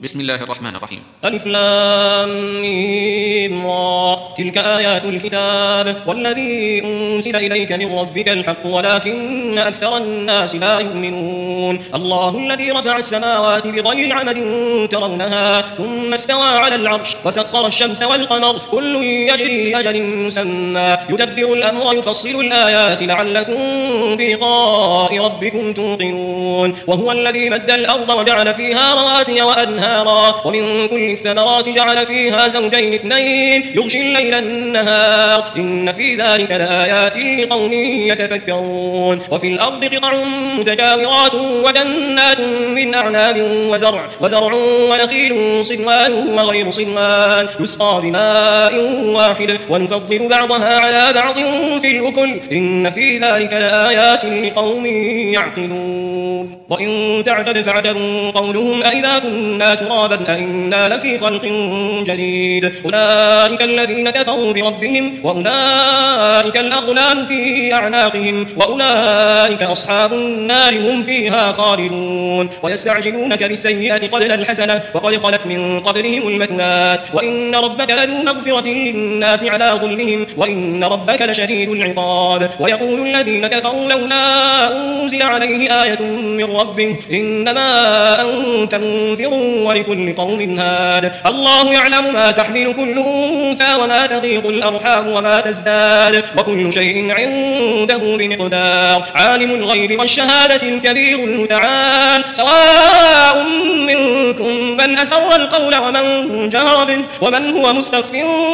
بسم الله الرحمن الرحيم. ألف لام ميم را تلك آيات الكتاب والذي أنزل إليك من ربك الحق ولكن أكثر الناس لا يؤمنون. الله الذي رفع السماوات بغير عمد ترونها ثم استوى على العرش وسخر الشمس والقمر كل يجري لأجل مسمى يدبر الأمر يفصل الآيات لعلكم بلقاء ربكم توقنون. وهو الذي مد الأرض وجعل فيها رواسي وأنهارا ومن كل الثمرات جعل فيها زوجين اثنين يغشي الليل النهار إن في ذلك لآيات لقوم يتفكرون. وفي الأرض قطع متجاورات وجنات من أعناب وزرع ونخيل صنوان وغير صنوان يسقى بماء واحد ونفضل بعضها على بعض في الأكل إن في ذلك لآيات لقوم يعقلون. وإن تعجب فعجب قولهم أئذا كنا ترابا أئنا لفي خلق جديد أولئك الذين كفروا بربهم وأولئك الأغلال في أعناقهم وأولئك أصحاب النار هم فيها خالدون. ويستعجلونك بالسيئة قبل الحسنة وقد خلت من قبلهم المثلات وإن ربك لذو مغفرة للناس على ظلمهم وإن ربك لشديد العقاب. ويقول الذين كفروا لولا أنزل عليه آية من ربه إنما أنت منذر ولكل قوم هاد الله يعلم ما تحمل كل أنثى وما تغيض الأرحام وما تزداد وكل شيء عنده بمقدار. عالم الغيب والشهادة الكبير المتعال سواء منكم من أسر القول ومن جهر به ومن هو مستخف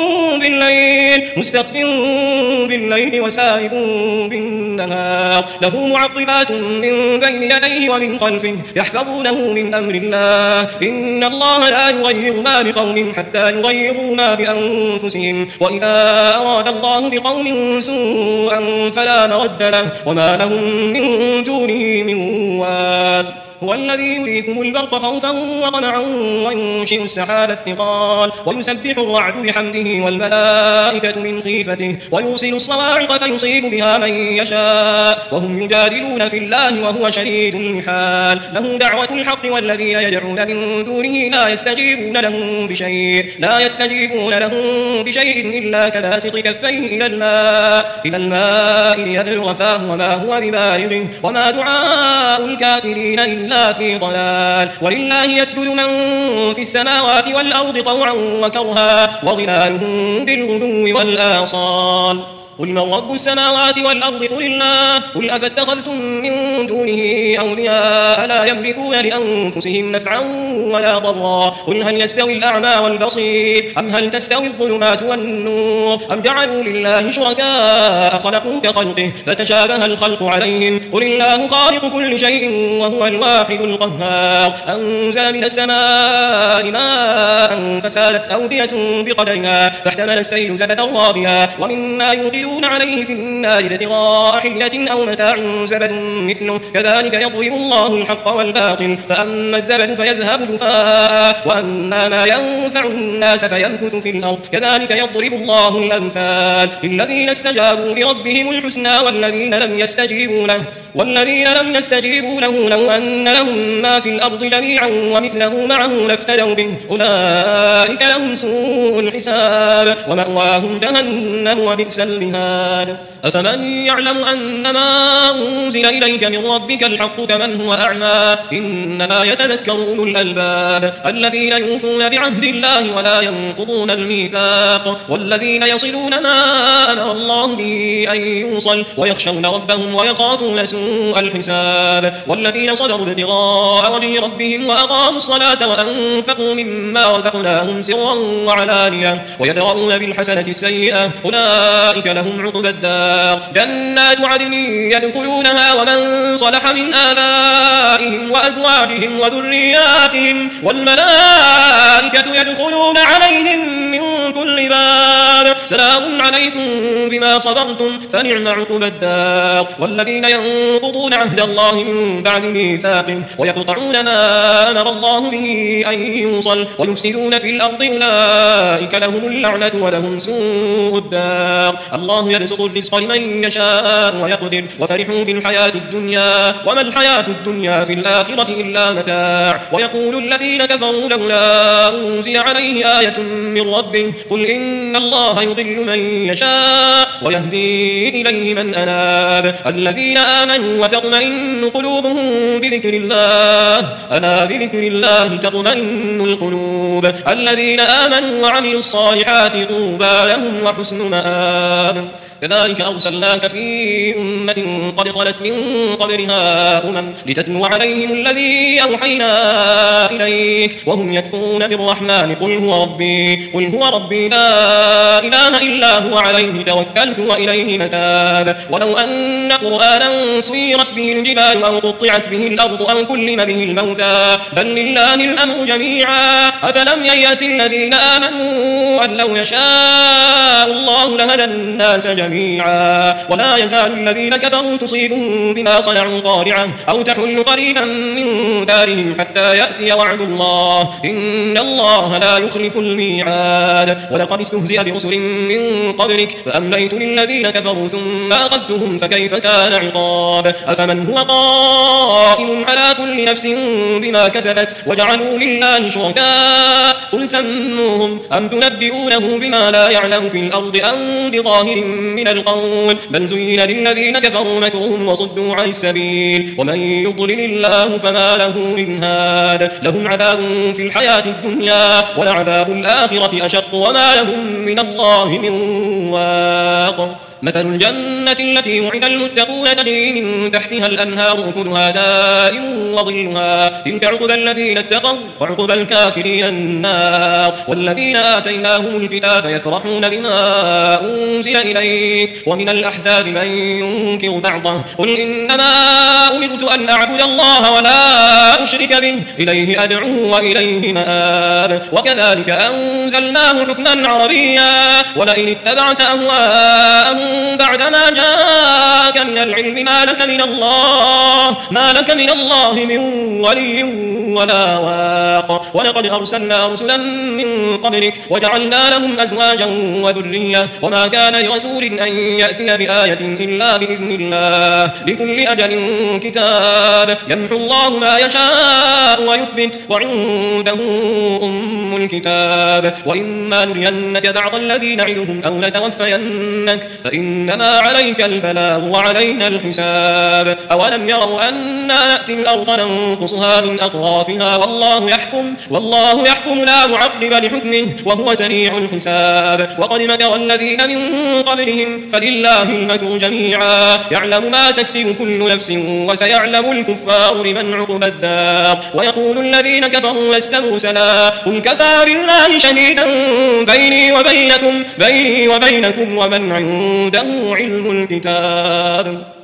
بالليل وسارب بالنهار له معقبات من بين يديه ومن خلفه يحفظونه من أمر الله إن الله لا يغير ما بقوم حتى يغيروا ما بأنفسهم وإذا أراد الله بقوم سوءا فلا مرد له وما لهم من دونه من وال. هو الذي يريكم البرق خوفا وطمعا وينشئ السحاب الثقال ويسبح الرعد بحمده والملائكة من خيفته ويرسل الصواعق فيصيب بها من يشاء وهم يجادلون في الله وهو شديد المحال. له دعوة الحق والذين يدعون من دونه لا يستجيبون لهم بشيء إلا كباسط كفيه إلى الماء ليبلغ فاه وما هو ببالغه وما دعاء الكافرين إلا في ضلال. ولله يسجد من في السماوات والأرض طوعا وكرها وظلالهم بالغدو والآصال. قل من رب السماوات والأرض قل الله قل أفاتخذتم من دونه أولياء لا يملكون لأنفسهم نفعا ولا ضرا قل هل يستوي الأعمى والبصير أم هل تستوي الظلمات والنور أم جعلوا لله شركاء خلقوا كخلقه فتشابه الخلق عليهم قل الله خالق كل شيء وهو الواحد القهار. أنزل من السماء ماء فسالت أودية بقدرها فاحتمل السيل زبدا رابيا ومما يوقدون عليه في النار ابتغاء حلية أو متاع زبد مثله كذلك يضرب الله الحق والباطل فأما الزبد فيذهب دفاء وأما ما ينفع الناس فيمكث في الأرض كذلك يضرب الله الأمثال للذين استجابوا لربهم الحسنى والذين لم يستجيبوا له لو أن لهم ما في الأرض جميعا ومثله معه لافتدوا به أولئك لهم سوء الحساب ومأواهم جهنم وبئس المهاد. أفمن يعلم أنما أنزل إليك من ربك الحق كمن هو أعمى إنما يتذكر أولو الألباب الذين يوفون بعهد الله ولا ينقضون الميثاق والذين يصلون ما أمر الله به أن يوصل ويخشون ربهم ويخافون سوء الحساب والذين صبروا ابتغاء وجه ربهم وأقاموا الصلاة وأنفقوا مما رزقناهم سرا وعلانية ويدرؤون بالحسنة السيئة أولئك لهم عقبى الدار جنات عدن يدخلونها ومن صلح من آبائهم وأزواجهم وذرياتهم والملائكة والملائكة يدخلون عليهم من كل باب سلام عليكم بما صبرتم فنعم عقبى الدار. والذين ينقضون عهد الله من بعد ميثاقه ويقطعون ما أمر الله به أن يوصل ويفسدون في الأرض أولئك لهم اللعنة ولهم سوء الدار. الله يبسط الرزق لمن يشاء ويقدر وفرحوا بالحياة الدنيا وما الحياة الدنيا في الآخرة إلا متاع. ويقول الذين كفروا لولا أنزل عليه آية من ربه قل إن الله يضل من يشاء ويهدي إليه من أناب. الذين آمنوا وتطمئن قلوبهم بذكر الله ألا بذكر الله تطمئن القلوب. الذين آمنوا وعملوا الصالحات طوبى لهم وحسن مآب. كذلك أرسلناك في أمة قد خلت من قبلها لتتلو عليهم الذي أوحينا إليك وهم يكفرون بالرحمن قل هو ربي لا إله إلا هو عليه توكلت وإليه متاب. ولو أن قرآنا سيرت به الجبال أو قطعت به الأرض أو كلم به الموتى بل لله الأمر جميعا أفلم ييأس الذين آمنوا أن لو يشاء الله لهدى الناس جميعا. ولا يزال الذين كفروا تصيبهم بما صنعوا قارعة أو تحل قريبا من دارهم حتى يأتي وعد الله إن الله لا يخلف الميعاد. ولقد استهزئ برسل من قبلك فأمليت للذين كفروا ثم أخذتهم فكيف كان عقاب. أفمن هو قائم على كل نفس بما كسبت وجعلوا لله شركاء قل سموهم أم تنبئونه بما لا يعلم في الأرض أم بظاهر من القول بل زين للذين كفروا مكرهم وصدوا عن السبيل ومن يضلل الله فما له من هاد. لهم عذاب في الحياة الدنيا ولعذاب الآخرة أشق وما لهم من الله من واق. مثل الجنة التي وعد المتقون تجري من تحتها الأنهار أكلها دائم وظلها تلك عقبى الذين اتقوا وعقبى الكافرين النار. والذين آتيناهم الكتاب يفرحون بما أنزل إليك ومن الأحزاب من ينكر بعضه قل إنما أمرت أن أعبد الله ولا أشرك به إليه أدعو وإليه مآب. وكذلك أنزلناه حكما عربيا ولئن اتبعت أهواءهم بعد ما جاءك من العلم ما لك من الله من ولي ولا واق. ولقد أرسلنا رسلا من قبلك وجعلنا لهم أزواجا وذرية وما كان لرسول أن يأتي بآية إلا بإذن الله لكل أجل كتاب يمحو الله ما يشاء ويثبت وعنده أم الكتاب. وإما نرينك بعض الذي نعدهم أو نتوفينك فإنما عليك البلاغ وعلينا الحساب. أولم يروا أنا نأتي الأرض ننقصها من أطرافها والله يحكم لا معقب لحكمه وهو سريع الحساب. وقد مكر الذين من قبلهم فلله المكر جميعا يعلم ما تكسب كل نفس وسيعلم الكفار لمن عقبى الدار. ويقول الذين كفروا لست مرسلا قل كفى بالله شهيدا بيني وبينكم ومن عنده علم الكتاب.